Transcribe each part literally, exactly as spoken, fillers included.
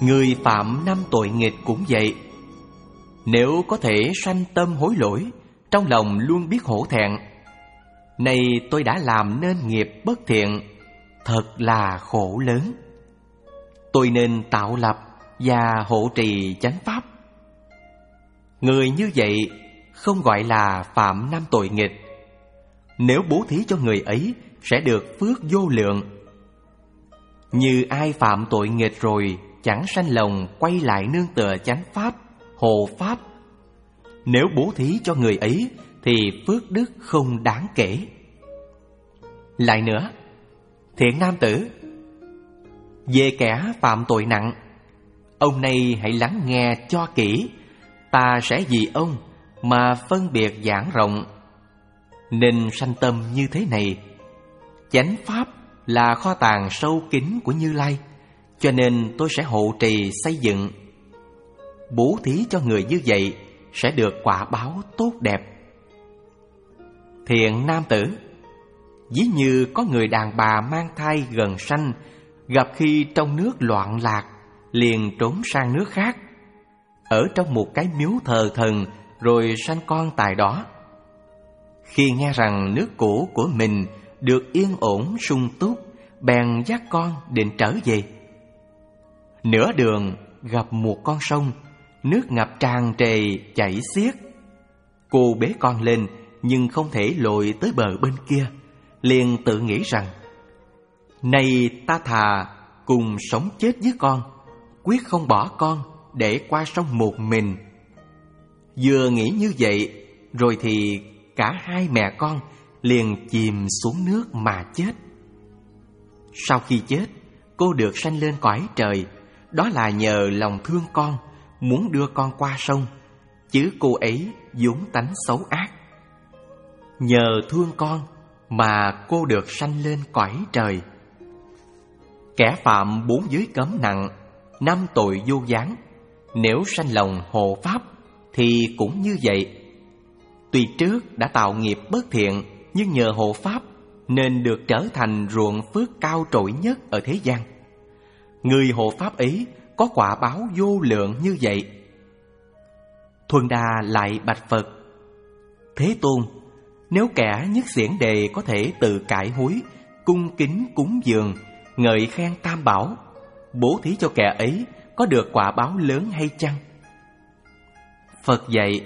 Người phạm năm tội nghịch cũng vậy. Nếu có thể sanh tâm hối lỗi, trong lòng luôn biết hổ thẹn, nay tôi đã làm nên nghiệp bất thiện, thật là khổ lớn. Tôi nên tạo lập và hộ trì chánh pháp. Người như vậy không gọi là phạm năm tội nghịch. Nếu bố thí cho người ấy sẽ được phước vô lượng. Như ai phạm tội nghịch rồi chẳng sanh lòng quay lại nương tựa chánh pháp, hộ pháp, nếu bố thí cho người ấy thì phước đức không đáng kể. Lại nữa, thiện nam tử, về kẻ phạm tội nặng, ông này hãy lắng nghe cho kỹ. Ta sẽ vì ông mà phân biệt giảng rộng. Nên sanh tâm như thế này. Chánh pháp là kho tàng sâu kín của Như Lai, cho nên tôi sẽ hộ trì xây dựng. Bố thí cho người như vậy sẽ được quả báo tốt đẹp. Thiện nam tử, ví như có người đàn bà mang thai gần sanh, gặp khi trong nước loạn lạc, liền trốn sang nước khác, ở trong một cái miếu thờ thần, rồi sanh con tại đó. Khi nghe rằng nước cũ của mình được yên ổn sung túc, bèn dắt con định trở về. Nửa đường gặp một con sông, nước ngập tràn trề chảy xiết. Cô bế con lên nhưng không thể lội tới bờ bên kia, liền tự nghĩ rằng: này ta thà cùng sống chết với con, quyết không bỏ con để qua sông một mình. Vừa nghĩ như vậy, rồi thì cả hai mẹ con liền chìm xuống nước mà chết. Sau khi chết, cô được sanh lên cõi trời. Đó là nhờ lòng thương con, muốn đưa con qua sông, chứ cô ấy vốn tánh xấu ác. Nhờ thương con mà cô được sanh lên cõi trời. Kẻ phạm bốn giới cấm nặng, năm tội vô gián, nếu sanh lòng hộ pháp thì cũng như vậy. Tuy trước đã tạo nghiệp bất thiện, nhưng nhờ hộ pháp nên được trở thành ruộng phước cao trội nhất ở thế gian. Người hộ pháp ấy có quả báo vô lượng như vậy. Thuần Đà lại bạch Phật: Thế Tôn, nếu kẻ nhất xiển đề có thể tự cải hối, cung kính cúng dường, ngợi khen tam bảo, bố thí cho kẻ ấy có được quả báo lớn hay chăng? Phật dạy: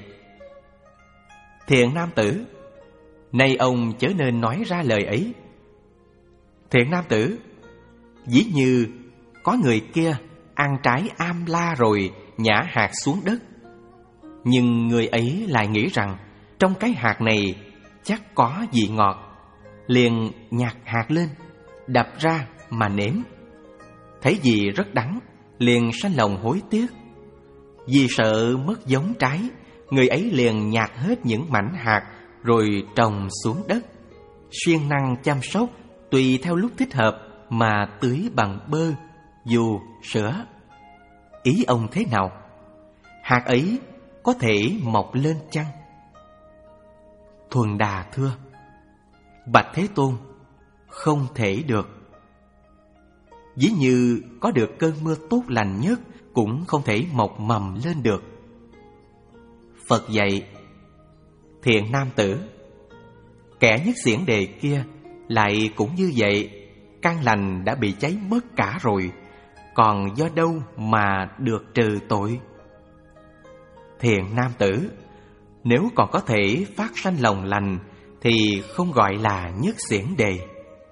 Thiện nam tử, nay ông chớ nên nói ra lời ấy. Thiện nam tử, ví như có người kia ăn trái am la rồi nhả hạt xuống đất, nhưng người ấy lại nghĩ rằng trong cái hạt này chắc có vị ngọt, liền nhặt hạt lên, đập ra mà nếm. Thấy vị rất đắng, liền sanh lòng hối tiếc. Vì sợ mất giống trái, người ấy liền nhặt hết những mảnh hạt rồi trồng xuống đất, siêng năng chăm sóc, tùy theo lúc thích hợp mà tưới bằng bơ, dù, sữa. Ý ông thế nào? Hạt ấy có thể mọc lên chăng? Thuần Đà thưa: Bạch Thế Tôn, không thể được. Ví như có được cơn mưa tốt lành nhất, cũng không thể mọc mầm lên được. Phật dạy: Thiện nam tử, kẻ nhất xiển đề kia lại cũng như vậy, căn lành đã bị cháy mất cả rồi, còn do đâu mà được trừ tội? Thiện nam tử, nếu còn có thể phát sanh lòng lành thì không gọi là nhất xiển đề.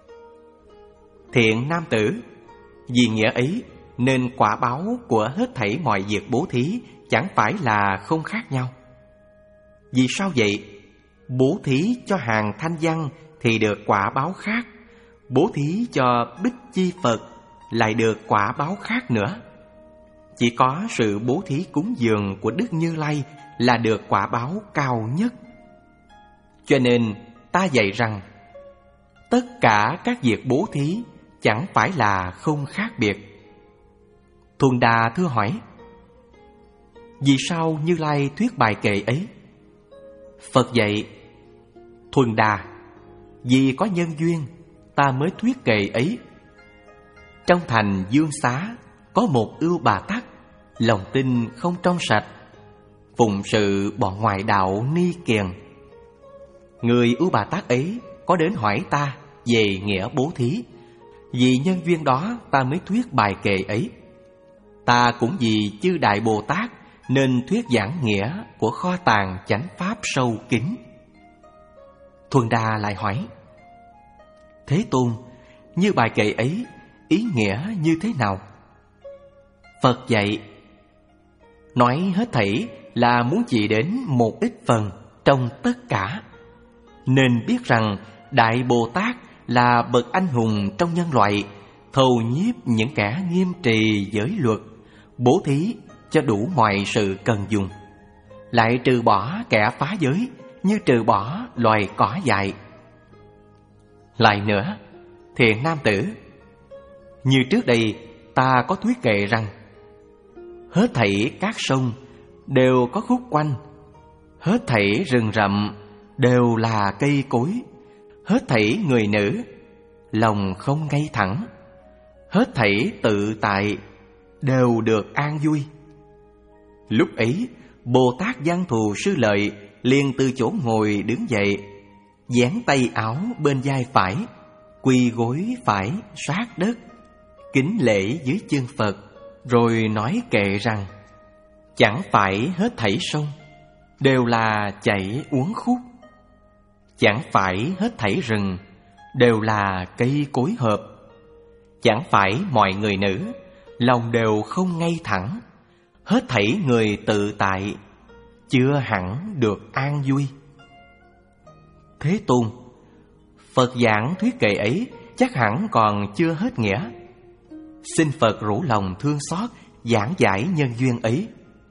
Thiện nam tử, vì nghĩa ấy nên quả báo của hết thảy mọi việc bố thí chẳng phải là không khác nhau. Vì sao vậy? Bố thí cho hàng thanh văn thì được quả báo khác, bố thí cho Bích Chi Phật lại được quả báo khác nữa. Chỉ có sự bố thí cúng dường của Đức Như Lai là được quả báo cao nhất. Cho nên ta dạy rằng tất cả các việc bố thí chẳng phải là không khác biệt. Thuần Đà thưa hỏi: Vì sao Như Lai thuyết bài kệ ấy? Phật dạy: Thuần Đà, vì có nhân duyên ta mới thuyết kệ ấy. Trong thành Dương Xá có một ưu bà tắc, lòng tin không trong sạch, phụng sự bọn ngoại đạo ni kiền. Người ưu bà tắc ấy có đến hỏi ta về nghĩa bố thí. Vì nhân duyên đó ta mới thuyết bài kệ ấy. Ta cũng vì chư Đại Bồ Tát nên thuyết giảng nghĩa của kho tàng chánh pháp sâu kín. Thuần Đà lại hỏi: Thế Tôn, như bài kệ ấy ý nghĩa như thế nào? Phật dạy: Nói hết thảy là muốn chỉ đến một ít phần trong tất cả. Nên biết rằng Đại Bồ Tát là bậc anh hùng trong nhân loại, thầu nhiếp những kẻ nghiêm trì giới luật, bố thí cho đủ mọi sự cần dùng, lại trừ bỏ kẻ phá giới như trừ bỏ loài cỏ dại. Lại nữa, thiện nam tử, như trước đây ta có thuyết kệ rằng hết thảy các sông đều có khúc quanh, hết thảy rừng rậm đều là cây cối, hết thảy người nữ lòng không ngay thẳng, hết thảy tự tại đều được an vui. Lúc ấy Bồ Tát Văn Thù Sư Lợi liền từ chỗ ngồi đứng dậy, dán tay áo bên vai phải, quỳ gối phải sát đất, kính lễ dưới chân Phật, rồi nói kệ rằng: Chẳng phải hết thảy sông đều là chảy uốn khúc, chẳng phải hết thảy rừng đều là cây cối hợp, chẳng phải mọi người nữ lòng đều không ngay thẳng, hết thảy người tự tại chưa hẳn được an vui. Thế Tôn, Phật giảng thuyết kệ ấy chắc hẳn còn chưa hết nghĩa. Xin Phật rủ lòng thương xót giảng giải nhân duyên ấy.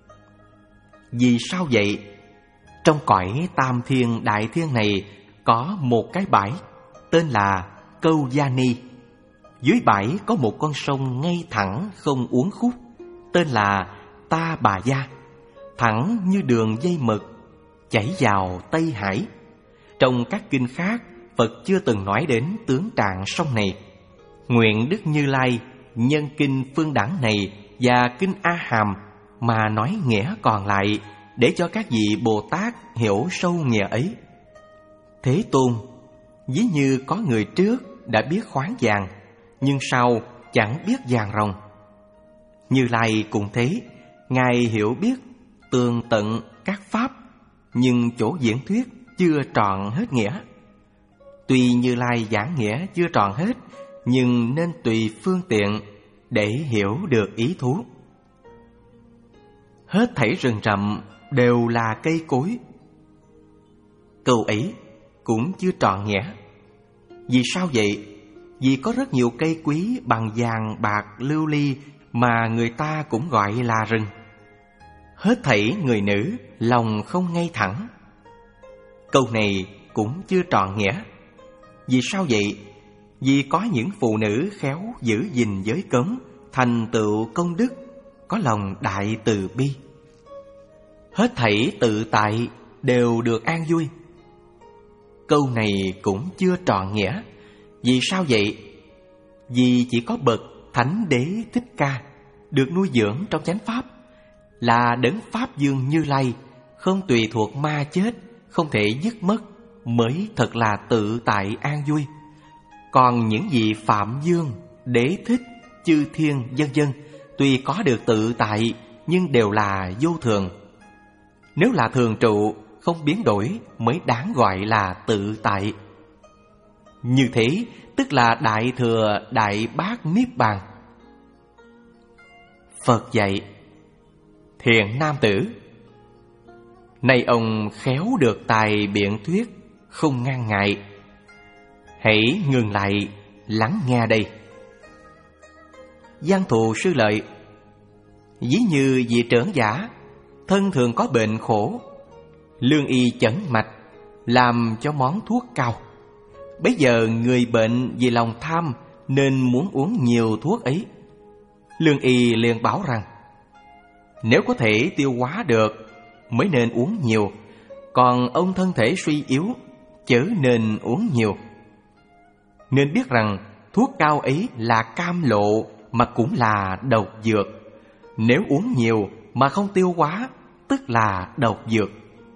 Vì sao vậy? Trong cõi Tam Thiên Đại Thiên này có một cái bãi tên là Câu Gia Ni. Dưới bãi có một con sông ngay thẳng không uốn khúc tên là Ta Bà Gia, thẳng như đường dây mực, chảy vào Tây Hải. Trong các kinh khác, Phật chưa từng nói đến tướng trạng sông này. Nguyện Đức Như Lai nhân kinh Phương Đẳng này và kinh A Hàm mà nói nghĩa còn lại, để cho các vị Bồ Tát hiểu sâu nghĩa ấy. Thế Tôn, ví như có người trước đã biết khoáng vàng, nhưng sau chẳng biết vàng ròng. Như Lai cũng thế, Ngài hiểu biết tường tận các pháp, nhưng chỗ diễn thuyết chưa trọn hết nghĩa. Tuy Như Lai giảng nghĩa chưa trọn hết, nhưng nên tùy phương tiện để hiểu được ý thú. Hết thảy rừng rậm đều là cây cối. Câu ấy cũng chưa trọn nghĩa. Vì sao vậy? Vì có rất nhiều cây quý bằng vàng, bạc, lưu ly mà người ta cũng gọi là rừng. Hết thảy người nữ lòng không ngay thẳng. Câu này cũng chưa trọn nghĩa. Vì sao vậy? Vì có những phụ nữ khéo giữ gìn giới cấm, thành tựu công đức, có lòng đại từ bi. Hết thảy tự tại đều được an vui. Câu này cũng chưa trọn nghĩa. Vì sao vậy? Vì chỉ có bậc Thánh Đế Thích Ca được nuôi dưỡng trong chánh pháp, là đấng Pháp Dương Như Lai, không tùy thuộc ma chết, không thể dứt mất, mới thật là tự tại an vui. Còn những vị Phạm Dương, Đế Thích, Chư Thiên vân vân tuy có được tự tại nhưng đều là vô thường. Nếu là thường trụ, không biến đổi mới đáng gọi là tự tại. Như thế tức là đại thừa đại bát niết bàn. Phật dạy: Thiện nam tử, nay ông khéo được tài biện thuyết, không ngăn ngại. Hãy ngừng lại lắng nghe đây. Văn Thù Sư Lợi: Ví như vị trưởng giả, thân thường có bệnh khổ, lương y chẩn mạch, làm cho món thuốc cao. Bấy giờ người bệnh vì lòng tham nên muốn uống nhiều thuốc ấy. Lương y liền bảo rằng: Nếu có thể tiêu hóa được mới nên uống nhiều, còn ông thân thể suy yếu chớ nên uống nhiều. Nên biết rằng thuốc cao ấy là cam lộ mà cũng là độc dược. Nếu uống nhiều mà không tiêu hóa, tức là độc dược.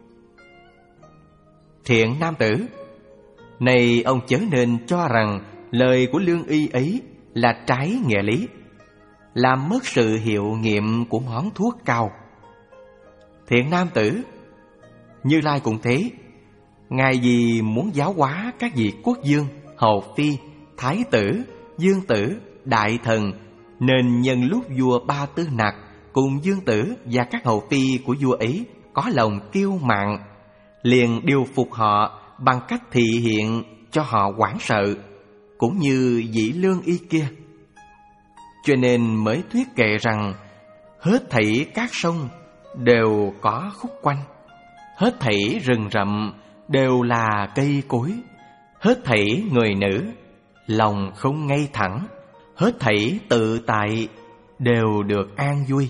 Thiện nam tử, này ông chớ nên cho rằng lời của lương y ấy là trái nghĩa lý, làm mất sự hiệu nghiệm của món thuốc cao. Thiện nam tử, Như Lai cũng thế. Ngài vì muốn giáo hóa các vị quốc vương, hầu phi, thái tử, dương tử, đại thần, nên nhân lúc vua Ba Tư Nặc cùng dương tử và các hầu phi của vua ấy có lòng kiêu mạn, liền điều phục họ bằng cách thị hiện cho họ hoảng sợ, cũng như vị lương y kia. Cho nên mới thuyết kệ rằng hết thảy các sông đều có khúc quanh, hết thảy rừng rậm đều là cây cối, hết thảy người nữ lòng không ngay thẳng, hết thảy tự tại đều được an vui.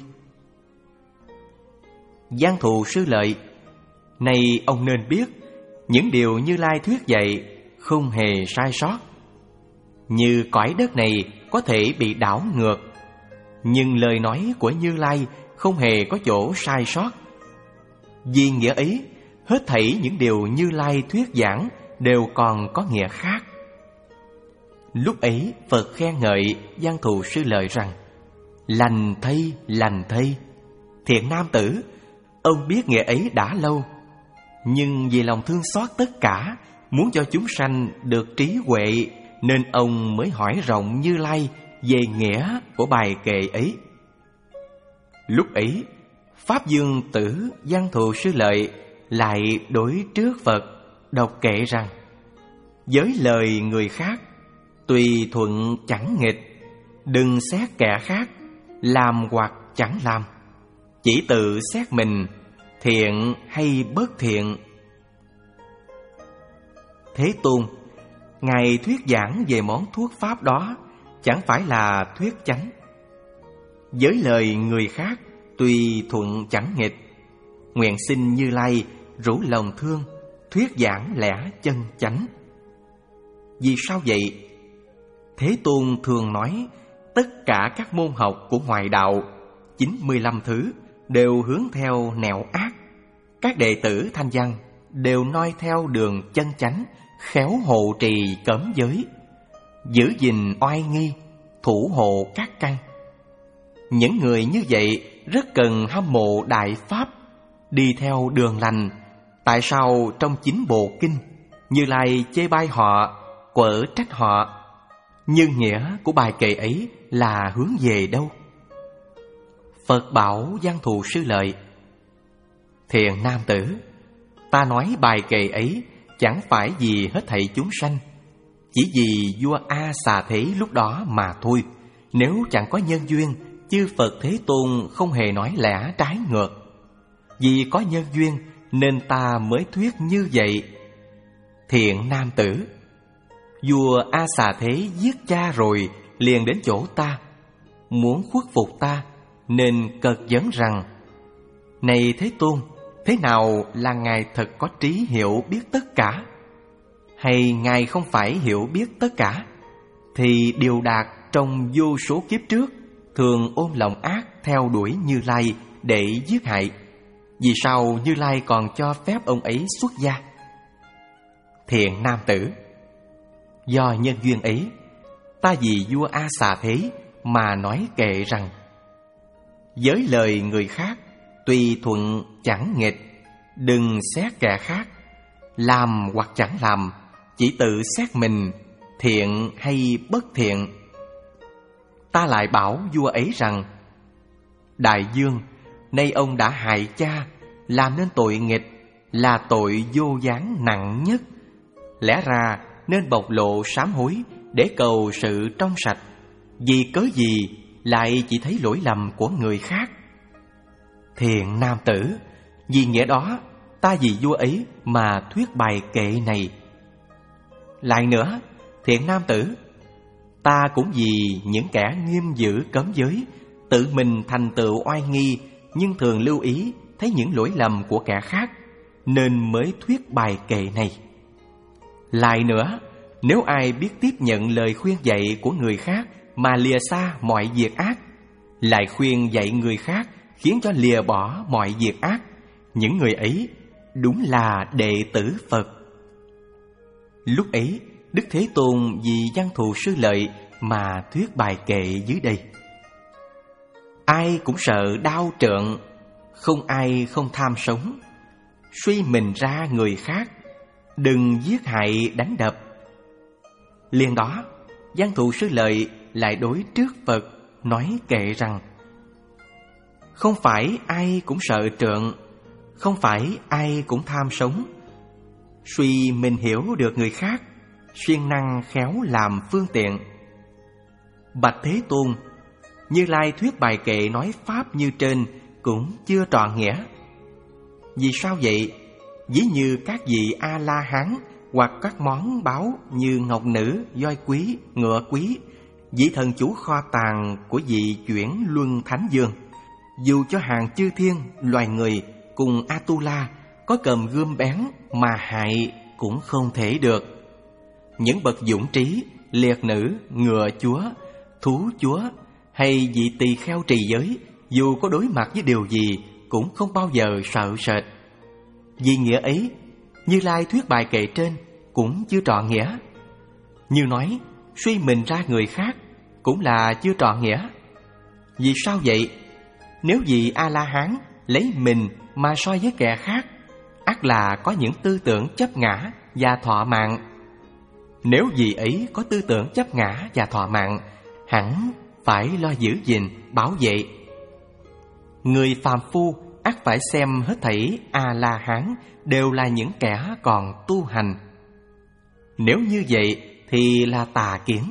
Giang Thù Sư Lợi, này ông nên biết, những điều Như Lai thuyết dạy không hề sai sót. Như cõi đất này có thể bị đảo ngược, nhưng lời nói của Như Lai không hề có chỗ sai sót. Vì nghĩa ấy, hết thảy những điều Như Lai thuyết giảng đều còn có nghĩa khác. Lúc ấy Phật khen ngợi Giang Thù Sư Lợi rằng: lành thay, lành thay. Thiện nam tử, ông biết nghĩa ấy đã lâu, nhưng vì lòng thương xót tất cả, muốn cho chúng sanh được trí huệ, nên ông mới hỏi rộng Như Lai về nghĩa của bài kệ ấy. Lúc ấy, Pháp Dương tử Giang Thù Sư Lợi lại đối trước Phật đọc kệ rằng: với lời người khác, tùy thuận chẳng nghịch, đừng xét kẻ khác, làm hoặc chẳng làm. Chỉ tự xét mình, thiện hay bất thiện. Thế Tôn, Ngài thuyết giảng về món thuốc pháp đó chẳng phải là thuyết chánh. Với lời người khác, tùy thuận chẳng nghịch, nguyện xin Như Lai rủ lòng thương, thuyết giảng lẽ chân chánh. Vì sao vậy? Thế Tôn thường nói tất cả các môn học của ngoại đạo, chín mươi lăm thứ, đều hướng theo nẻo ác. Các đệ tử Thanh Văn đều noi theo đường chân chánh, khéo hộ trì cấm giới, giữ gìn oai nghi, thủ hộ các căn. Những người như vậy rất cần hâm mộ đại pháp, đi theo đường lành. Tại sao trong chín bộ kinh, Như Lai chê bai họ, quở trách họ? Như nghĩa của bài kệ ấy là hướng về đâu? Phật bảo Giang Thù Sư Lợi: thiện nam tử, ta nói bài kệ ấy chẳng phải vì hết thảy chúng sanh, chỉ vì vua A Xà Thế lúc đó mà thôi. Nếu chẳng có nhân duyên, chư Phật Thế Tôn không hề nói lẽ trái ngược. Vì có nhân duyên nên ta mới thuyết như vậy. Thiện nam tử, vua A Xà Thế giết cha rồi liền đến chỗ ta, muốn khuất phục ta, nên cật vấn rằng: này Thế Tôn, thế nào là Ngài thật có trí hiểu biết tất cả? Hay Ngài không phải hiểu biết tất cả? Thì Điều Đạt trong vô số kiếp trước thường ôm lòng ác theo đuổi Như Lai để giết hại. Vì sao Như Lai còn cho phép ông ấy xuất gia? Thiện nam tử, do nhân duyên ấy, ta vì vua A Xà Thế mà nói kệ rằng: với lời người khác, tùy thuận chẳng nghịch, đừng xét kẻ khác, làm hoặc chẳng làm, chỉ tự xét mình, thiện hay bất thiện. Ta lại bảo vua ấy rằng: đại vương, nay ông đã hại cha, làm nên tội nghịch, là tội vô gián nặng nhất. Lẽ ra nên bộc lộ sám hối để cầu sự trong sạch. Vì cớ gì lại chỉ thấy lỗi lầm của người khác? Thiện nam tử, vì nghĩa đó, ta vì vua ấy mà thuyết bài kệ này. Lại nữa, thiện nam tử, ta cũng vì những kẻ nghiêm giữ cấm giới, tự mình thành tựu oai nghi, nhưng thường lưu ý thấy những lỗi lầm của kẻ khác, nên mới thuyết bài kệ này. Lại nữa, nếu ai biết tiếp nhận lời khuyên dạy của người khác mà lìa xa mọi việc ác, lại khuyên dạy người khác khiến cho lìa bỏ mọi việc ác, những người ấy đúng là đệ tử Phật. Lúc ấy, Đức Thế Tôn vì Văn Thù Sư Lợi mà thuyết bài kệ dưới đây: ai cũng sợ đau trợn, không ai không tham sống. Suy mình ra người khác, đừng giết hại đánh đập. Liền đó, Văn Thù Sư Lợi lại đối trước Phật nói kệ rằng: không phải ai cũng sợ trợn, không phải ai cũng tham sống. Suy mình hiểu được người khác, siêng năng khéo làm phương tiện. Bạch Thế Tôn, Như Lai thuyết bài kệ nói pháp như trên cũng chưa trọn nghĩa. Vì sao vậy? Ví như các vị A-la-hán hoặc các món báu như ngọc nữ, voi quý, ngựa quý, vị thần chủ kho tàng của vị chuyển luân thánh dương, dù cho hàng chư thiên, loài người cùng Atula có cầm gươm bén mà hại cũng không thể được. Những bậc dũng trí, liệt nữ, ngựa chúa, thú chúa hay vị tỳ kheo trì giới, dù có đối mặt với điều gì cũng không bao giờ sợ sệt. Vì nghĩa ấy, Như Lai thuyết bài kệ trên cũng chưa trọn nghĩa. Như nói suy mình ra người khác cũng là chưa trọn nghĩa. Vì sao vậy? Nếu vị A-la-hán lấy mình mà so với kẻ khác, ắt là có những tư tưởng chấp ngã và thọ mạng. Nếu vị ấy có tư tưởng chấp ngã và thọ mạng, hẳn phải lo giữ gìn, bảo vệ. Người phàm phu ắt phải xem hết thảy A-la-hán đều là những kẻ còn tu hành. Nếu như vậy thì là tà kiến.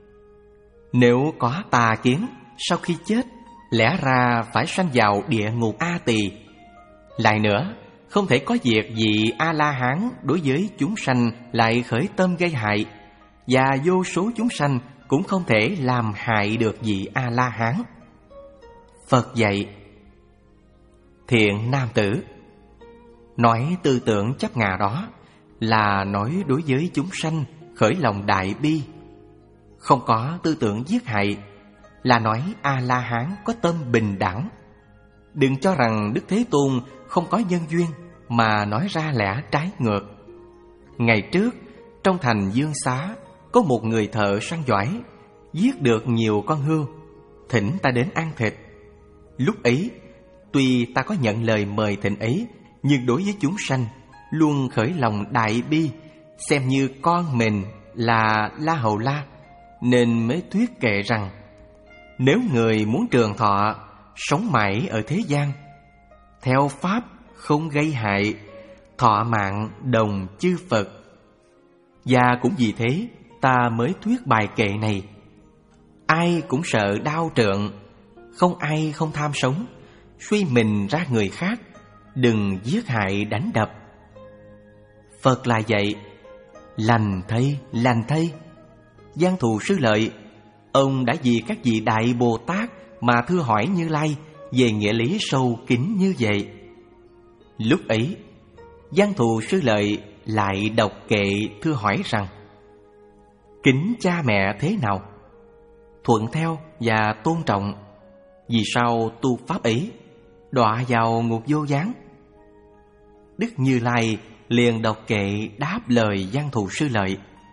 Nếu có tà kiến, sau khi chết lẽ ra phải sanh vào địa ngục A Tỳ. Lại nữa, không thể có việc vị A-la-hán đối với chúng sanh lại khởi tâm gây hại, và vô số chúng sanh cũng không thể làm hại được vị A-la-hán. Phật dạy: thiện nam tử, nói tư tưởng chấp ngã đó là nói đối với chúng sanh khởi lòng đại bi. Không có tư tưởng giết hại là nói A-la-hán có tâm bình đẳng. Đừng cho rằng Đức Thế Tôn không có nhân duyên mà nói ra lẽ trái ngược. Ngày trước, trong thành Dương Xá có một người thợ săn giỏi, giết được nhiều con hươu, thỉnh ta đến ăn thịt. Lúc ấy, tuy ta có nhận lời mời thỉnh ấy, nhưng đối với chúng sanh luôn khởi lòng đại bi, xem như con mình là La Hầu La, nên mới thuyết kệ rằng: nếu người muốn trường thọ, sống mãi ở thế gian, theo pháp không gây hại, thọ mạng đồng chư Phật. Và cũng vì thế ta mới thuyết bài kệ này. Ai cũng sợ đau trợn, không ai không tham sống. Suy mình ra người khác, đừng giết hại đánh đập. Phật là vậy. Lành thay, lành thay. Văn Thù Sư Lợi, ông đã vì các vị Đại Bồ Tát mà thưa hỏi Như Lai về nghĩa lý sâu kín như vậy. Lúc ấy, Văn Thù Sư Lợi lại đọc kệ thưa hỏi rằng: kính cha mẹ thế nào? Thuận theo và tôn trọng. Vì sao tu pháp ấy đọa vào ngục vô gián? Đức Như Lai liền đọc kệ đáp lời Văn Thù Sư Lợi: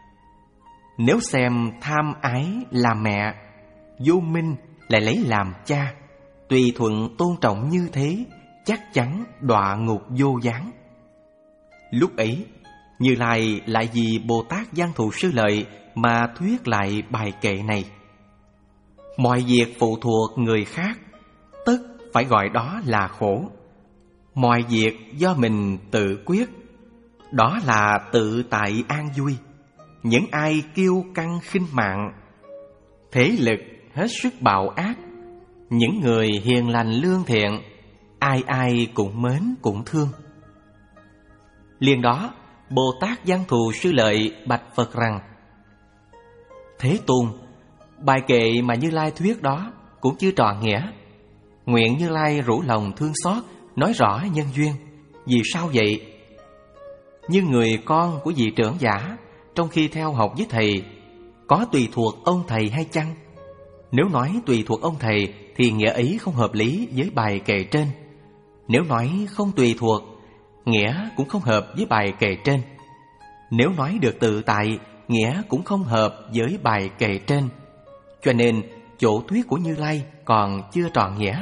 nếu xem tham ái làm mẹ, vô minh lại lấy làm cha, tùy thuận tôn trọng như thế, chắc chắn đọa ngục vô gián. Lúc ấy, Như Lai lại vì Bồ Tát Văn Thù Sư Lợi mà thuyết lại bài kệ này: mọi việc phụ thuộc người khác, tất phải gọi đó là khổ. Mọi việc do mình tự quyết, đó là tự tại an vui. Những ai kiêu căng khinh mạng, thế lực hết sức bạo ác, những người hiền lành lương thiện, ai ai cũng mến cũng thương. Liền đó, Bồ Tát Văn Thù Sư Lợi bạch Phật rằng: Thế Tôn, bài kệ mà Như Lai thuyết đó cũng chưa trọn nghĩa. Nguyện Như Lai rủ lòng thương xót, nói rõ nhân duyên. Vì sao vậy? Như người con của vị trưởng giả, trong khi theo học với thầy, có tùy thuộc ông thầy hay chăng? Nếu nói tùy thuộc ông thầy thì nghĩa ấy không hợp lý với bài kệ trên. Nếu nói không tùy thuộc, nghĩa cũng không hợp với bài kệ trên. Nếu nói được tự tại, nghĩa cũng không hợp với bài kệ trên. Cho nên chỗ thuyết của Như Lai còn chưa trọn nghĩa.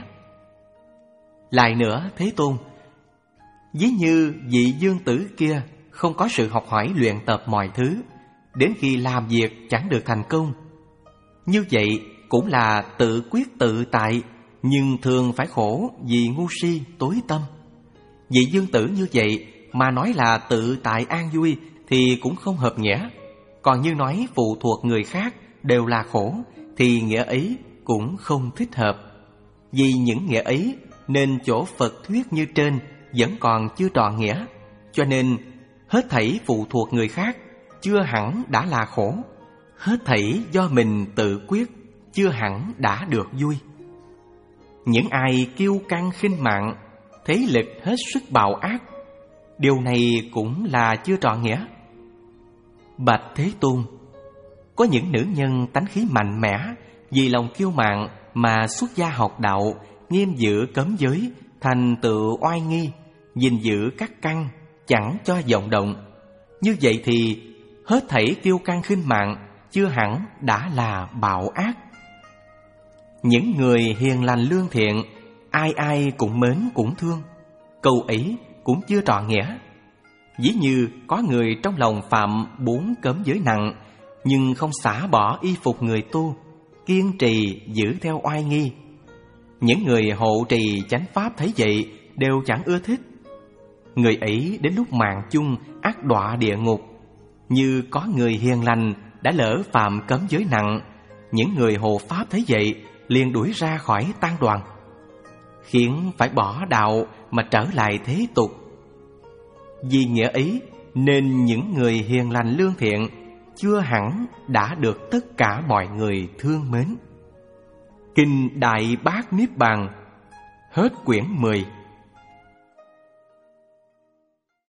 Lại nữa, Thế Tôn, ví như vị dương tử kia không có sự học hỏi luyện tập mọi thứ, đến khi làm việc chẳng được thành công. Như vậy cũng là tự quyết tự tại, nhưng thường phải khổ vì ngu si tối tâm. Vị dương tử như vậy mà nói là tự tại an vui thì cũng không hợp nghĩa. Còn như nói phụ thuộc người khác đều là khổ thì nghĩa ấy cũng không thích hợp. Vì những nghĩa ấy nên chỗ Phật thuyết như trên vẫn còn chưa trọn nghĩa. Cho nên hết thảy phụ thuộc người khác chưa hẳn đã là khổ, hết thảy do mình tự quyết chưa hẳn đã được vui. Những ai kiêu căng khinh mạn, thế lực hết sức bạo ác, điều này cũng là chưa trọn nghĩa. Bạch Thế Tôn, có những nữ nhân tánh khí mạnh mẽ, vì lòng kiêu mạn mà xuất gia học đạo, nghiêm giữ cấm giới, thành tựu oai nghi, gìn giữ các căn, chẳng cho vọng động. Như vậy thì hết thảy kiêu căng khinh mạn chưa hẳn đã là bạo ác. Những người hiền lành lương thiện, ai ai cũng mến cũng thương, câu ấy cũng chưa trọn nghĩa. Ví như có người trong lòng phạm bốn cấm giới nặng, nhưng không xả bỏ y phục người tu, kiên trì giữ theo oai nghi. Những người hộ trì chánh pháp thấy vậy đều chẳng ưa thích. Người ấy đến lúc mạng chung ác đọa địa ngục. Như có người hiền lành đã lỡ phạm cấm giới nặng, những người hộ pháp thấy vậy liền đuổi ra khỏi tăng đoàn, khiến phải bỏ đạo mà trở lại thế tục. Vì nghĩa ấy nên những người hiền lành lương thiện chưa hẳn đã được tất cả mọi người thương mến. Kinh Đại Bát Niết Bàn, hết quyển mười.